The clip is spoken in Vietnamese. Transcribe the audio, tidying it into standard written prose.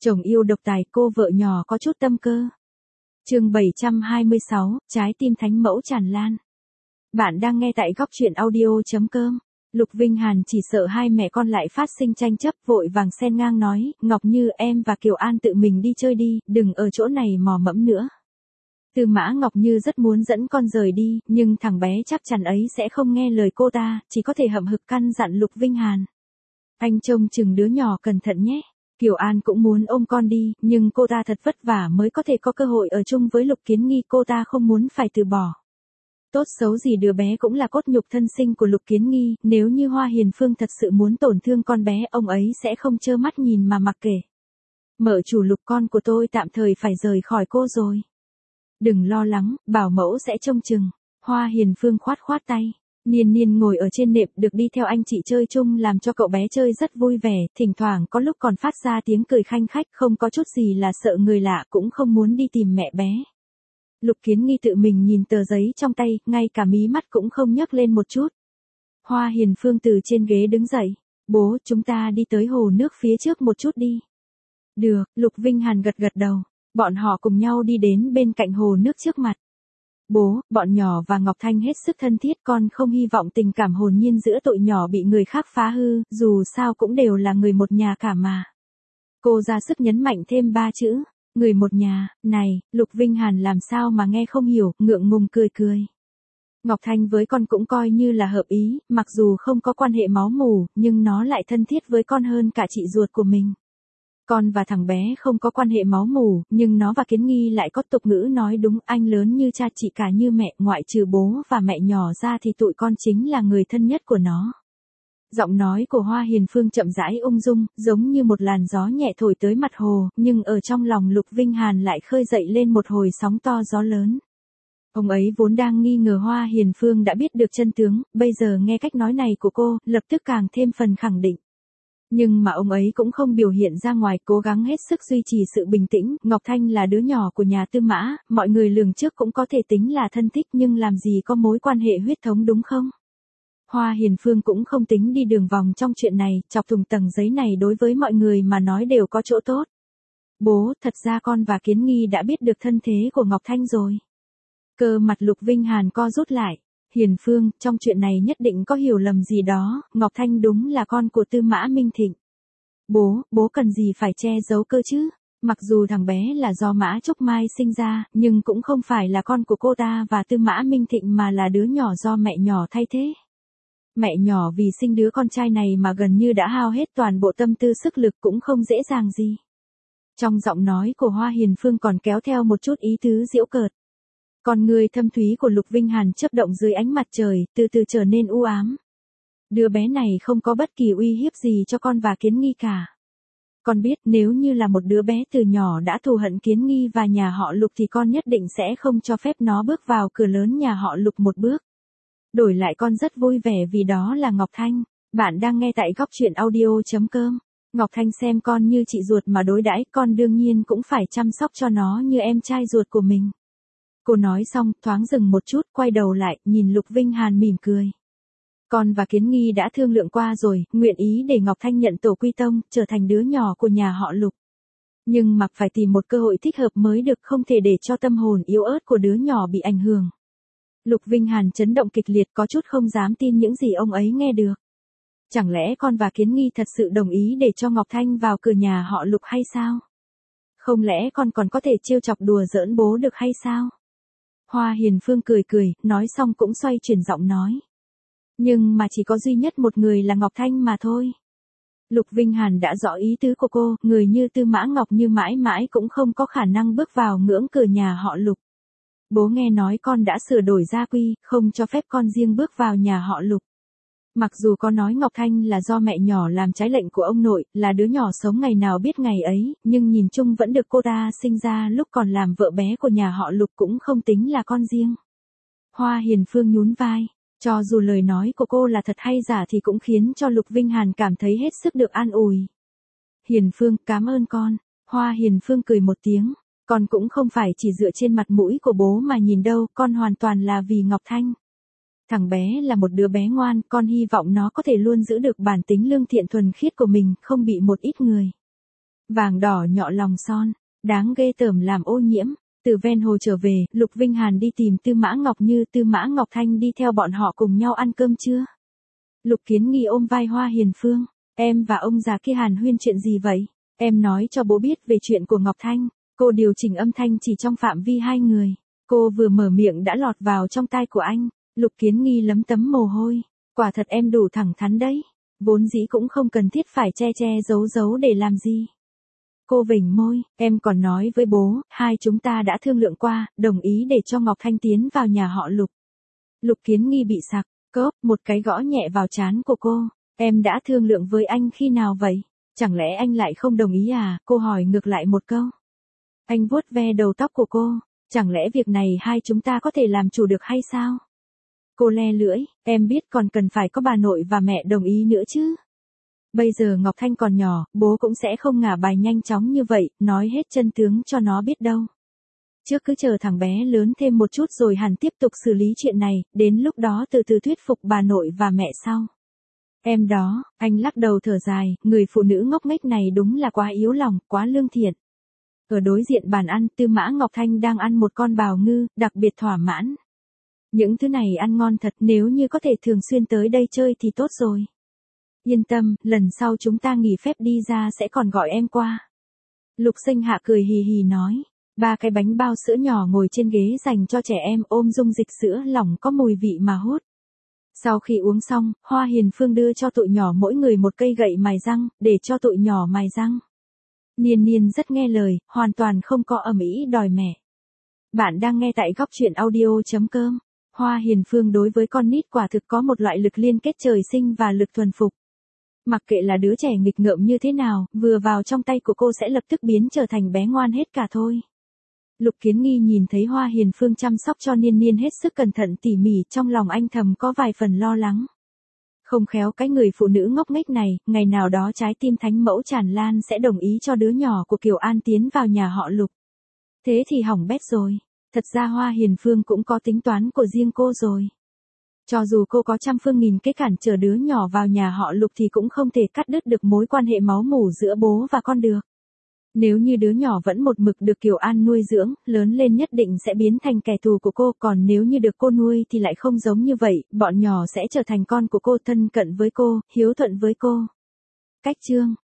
Chồng yêu độc tài, cô vợ nhỏ có chút tâm cơ. Chương 726, trái tim thánh mẫu tràn lan. Bạn đang nghe tại góc truyện audio.com. Lục Vinh Hàn chỉ sợ hai mẹ con lại phát sinh tranh chấp, vội vàng xen ngang nói, Ngọc Như, em và Kiều An tự mình đi chơi đi, đừng ở chỗ này mò mẫm nữa. Tư Mã Ngọc Như rất muốn dẫn con rời đi, nhưng thằng bé chắc chắn ấy sẽ không nghe lời cô ta, chỉ có thể hậm hực căn dặn Lục Vinh Hàn. Anh trông chừng đứa nhỏ cẩn thận nhé. Kiều An cũng muốn ôm con đi, nhưng cô ta thật vất vả mới có thể có cơ hội ở chung với Lục Kiến Nghi, cô ta không muốn phải từ bỏ. Tốt xấu gì đứa bé cũng là cốt nhục thân sinh của Lục Kiến Nghi, nếu như Hoa Hiền Phương thật sự muốn tổn thương con bé, ông ấy sẽ không trơ mắt nhìn mà mặc kệ. Mợ chủ Lục, con của tôi tạm thời phải rời khỏi cô rồi. Đừng lo lắng, bảo mẫu sẽ trông chừng. Hoa Hiền Phương khoát khoát tay. Niên Niên ngồi ở trên nệm, được đi theo anh chị chơi chung làm cho cậu bé chơi rất vui vẻ, thỉnh thoảng có lúc còn phát ra tiếng cười khanh khách, không có chút gì là sợ người lạ, cũng không muốn đi tìm mẹ bé. Lục Kiến Nghi tự mình nhìn tờ giấy trong tay, ngay cả mí mắt cũng không nhấc lên một chút. Hoa Hiền Phương từ trên ghế đứng dậy. Bố, chúng ta đi tới hồ nước phía trước một chút đi. Được, Lục Vinh Hàn gật gật đầu. Bọn họ cùng nhau đi đến bên cạnh hồ nước trước mặt. Bố, bọn nhỏ và Ngọc Thanh hết sức thân thiết, con không hy vọng tình cảm hồn nhiên giữa tụi nhỏ bị người khác phá hư, dù sao cũng đều là người một nhà cả mà. Cô ra sức nhấn mạnh thêm 3 chữ, người một nhà. Này, Lục Vinh Hàn làm sao mà nghe không hiểu, ngượng ngùng cười cười. Ngọc Thanh với con cũng coi như là hợp ý, mặc dù không có quan hệ máu mủ, nhưng nó lại thân thiết với con hơn cả chị ruột của mình. Con và thằng bé không có quan hệ máu mủ, nhưng nó và Kiến Nghi lại có tục ngữ nói đúng, anh lớn như cha, chị cả như mẹ, ngoại trừ bố và mẹ nhỏ ra thì tụi con chính là người thân nhất của nó. Giọng nói của Hoa Hiền Phương chậm rãi ung dung, giống như một làn gió nhẹ thổi tới mặt hồ, nhưng ở trong lòng Lục Vinh Hàn lại khơi dậy lên một hồi sóng to gió lớn. Ông ấy vốn đang nghi ngờ Hoa Hiền Phương đã biết được chân tướng, bây giờ nghe cách nói này của cô, lập tức càng thêm phần khẳng định. Nhưng mà ông ấy cũng không biểu hiện ra ngoài, cố gắng hết sức duy trì sự bình tĩnh. Ngọc Thanh là đứa nhỏ của nhà Tư Mã, mọi người lường trước cũng có thể tính là thân thích, nhưng làm gì có mối quan hệ huyết thống đúng không? Hoa Hiền Phương cũng không tính đi đường vòng trong chuyện này, chọc thùng tầng giấy này đối với mọi người mà nói đều có chỗ tốt. Bố, thật ra con và Kiến Nghi đã biết được thân thế của Ngọc Thanh rồi. Cơ mặt Lục Vinh Hàn co rút lại. Hiền Phương, trong chuyện này nhất định có hiểu lầm gì đó, Ngọc Thanh đúng là con của Tư Mã Minh Thịnh. Bố cần gì phải che giấu cơ chứ? Mặc dù thằng bé là do Mã Trúc Mai sinh ra, nhưng cũng không phải là con của cô ta và Tư Mã Minh Thịnh mà là đứa nhỏ do mẹ nhỏ thay thế. Mẹ nhỏ vì sinh đứa con trai này mà gần như đã hao hết toàn bộ tâm tư sức lực, cũng không dễ dàng gì. Trong giọng nói của Hoa Hiền Phương còn kéo theo một chút ý tứ giễu cợt. Con người thâm thúy của Lục Vinh Hàn chớp động dưới ánh mặt trời, từ từ trở nên u ám. Đứa bé này không có bất kỳ uy hiếp gì cho con và Kiến Nghi cả. Con biết nếu như là một đứa bé từ nhỏ đã thù hận Kiến Nghi và nhà họ Lục thì con nhất định sẽ không cho phép nó bước vào cửa lớn nhà họ Lục một bước. Đổi lại con rất vui vẻ vì đó là Ngọc Thanh. Bạn đang nghe tại góc truyện audio.com. Ngọc Thanh xem con như chị ruột mà đối đãi, con đương nhiên cũng phải chăm sóc cho nó như em trai ruột của mình. Cô nói xong, thoáng dừng một chút, quay đầu lại, nhìn Lục Vinh Hàn mỉm cười. Con và Kiến Nghi đã thương lượng qua rồi, nguyện ý để Ngọc Thanh nhận tổ quy tông, trở thành đứa nhỏ của nhà họ Lục. Nhưng mặc phải tìm một cơ hội thích hợp mới được, không thể để cho tâm hồn yếu ớt của đứa nhỏ bị ảnh hưởng. Lục Vinh Hàn chấn động kịch liệt, có chút không dám tin những gì ông ấy nghe được. Chẳng lẽ con và Kiến Nghi thật sự đồng ý để cho Ngọc Thanh vào cửa nhà họ Lục hay sao? Không lẽ con còn có thể trêu chọc đùa giỡn bố được hay sao? Hoa Hiền Phương cười cười, nói xong cũng xoay chuyển giọng nói. Nhưng mà chỉ có duy nhất một người là Ngọc Thanh mà thôi. Lục Vinh Hàn đã rõ ý tứ của cô, người như Tư Mã Ngọc Như mãi mãi cũng không có khả năng bước vào ngưỡng cửa nhà họ Lục. Bố nghe nói con đã sửa đổi gia quy, không cho phép con riêng bước vào nhà họ Lục. Mặc dù có nói Ngọc Thanh là do mẹ nhỏ làm trái lệnh của ông nội, là đứa nhỏ sống ngày nào biết ngày ấy, nhưng nhìn chung vẫn được cô ta sinh ra lúc còn làm vợ bé của nhà họ Lục, cũng không tính là con riêng. Hoa Hiền Phương nhún vai, cho dù lời nói của cô là thật hay giả thì cũng khiến cho Lục Vinh Hàn cảm thấy hết sức được an ủi. Hiền Phương, cảm ơn con. Hoa Hiền Phương cười một tiếng, con cũng không phải chỉ dựa trên mặt mũi của bố mà nhìn đâu, con hoàn toàn là vì Ngọc Thanh. Thằng bé là một đứa bé ngoan, con hy vọng nó có thể luôn giữ được bản tính lương thiện thuần khiết của mình, không bị một ít người vàng đỏ nhọ lòng son, đáng ghê tởm làm ô nhiễm. Từ ven hồ trở về, Lục Vinh Hàn đi tìm Tư Mã Ngọc Như, Tư Mã Ngọc Thanh đi theo bọn họ cùng nhau ăn cơm trưa. Lục Kiến Nghi ôm vai Hoa Hiền Phương, em và ông già kia hàn huyên chuyện gì vậy? Em nói cho bố biết về chuyện của Ngọc Thanh. Cô điều chỉnh âm thanh chỉ trong phạm vi hai người. Cô vừa mở miệng đã lọt vào trong tai của anh. Lục Kiến Nghi lấm tấm mồ hôi. Quả thật em đủ thẳng thắn đấy. Vốn dĩ cũng không cần thiết phải che che giấu giấu để làm gì. Cô vểnh môi, em còn nói với bố, hai chúng ta đã thương lượng qua, đồng ý để cho Ngọc Thanh tiến vào nhà họ Lục. Lục Kiến Nghi bị sặc, cốp, một cái gõ nhẹ vào trán của cô. Em đã thương lượng với anh khi nào vậy? Chẳng lẽ anh lại không đồng ý à? Cô hỏi ngược lại một câu. Anh vuốt ve đầu tóc của cô. Chẳng lẽ việc này hai chúng ta có thể làm chủ được hay sao? Cô le lưỡi, em biết còn cần phải có bà nội và mẹ đồng ý nữa chứ. Bây giờ Ngọc Thanh còn nhỏ, bố cũng sẽ không ngả bài nhanh chóng như vậy, nói hết chân tướng cho nó biết đâu. Trước cứ chờ thằng bé lớn thêm một chút rồi hẳn tiếp tục xử lý chuyện này, đến lúc đó từ từ thuyết phục bà nội và mẹ sau. Em đó, anh lắc đầu thở dài, người phụ nữ ngốc nghếch này đúng là quá yếu lòng, quá lương thiện. Ở đối diện bàn ăn, Tư Mã Ngọc Thanh đang ăn một con bào ngư, đặc biệt thỏa mãn. Những thứ này ăn ngon thật, nếu như có thể thường xuyên tới đây chơi thì tốt rồi. Yên tâm, lần sau chúng ta nghỉ phép đi ra sẽ còn gọi em qua. Lục Sinh Hạ cười hì hì nói. 3 cái bánh bao sữa nhỏ ngồi trên ghế dành cho trẻ em ôm dung dịch sữa lỏng có mùi vị mà hút. Sau khi uống xong, Hoa Hiền Phương đưa cho tụi nhỏ mỗi người một cây gậy mài răng, để cho tụi nhỏ mài răng. Niên Niên rất nghe lời, hoàn toàn không có ầm ĩ đòi mẹ. Bạn đang nghe tại góc truyện audio.com. Hoa Hiền Phương đối với con nít quả thực có một loại lực liên kết trời sinh và lực thuần phục. Mặc kệ là đứa trẻ nghịch ngợm như thế nào, vừa vào trong tay của cô sẽ lập tức biến trở thành bé ngoan hết cả thôi. Lục Kiến Nghi nhìn thấy Hoa Hiền Phương chăm sóc cho Niên Niên hết sức cẩn thận tỉ mỉ, trong lòng anh thầm có vài phần lo lắng. Không khéo cái người phụ nữ ngốc nghếch này, ngày nào đó trái tim thánh mẫu Tràn Lan sẽ đồng ý cho đứa nhỏ của Kiều An tiến vào nhà họ Lục. Thế thì hỏng bét rồi. Thật ra Hoa Hiền Phương cũng có tính toán của riêng cô rồi. Cho dù cô có trăm phương nghìn kế cản trở đứa nhỏ vào nhà họ Lục thì cũng không thể cắt đứt được mối quan hệ máu mủ giữa bố và con được. Nếu như đứa nhỏ vẫn một mực được Kiều An nuôi dưỡng, lớn lên nhất định sẽ biến thành kẻ thù của cô, còn nếu như được cô nuôi thì lại không giống như vậy, bọn nhỏ sẽ trở thành con của cô, thân cận với cô, hiếu thuận với cô. Cách chương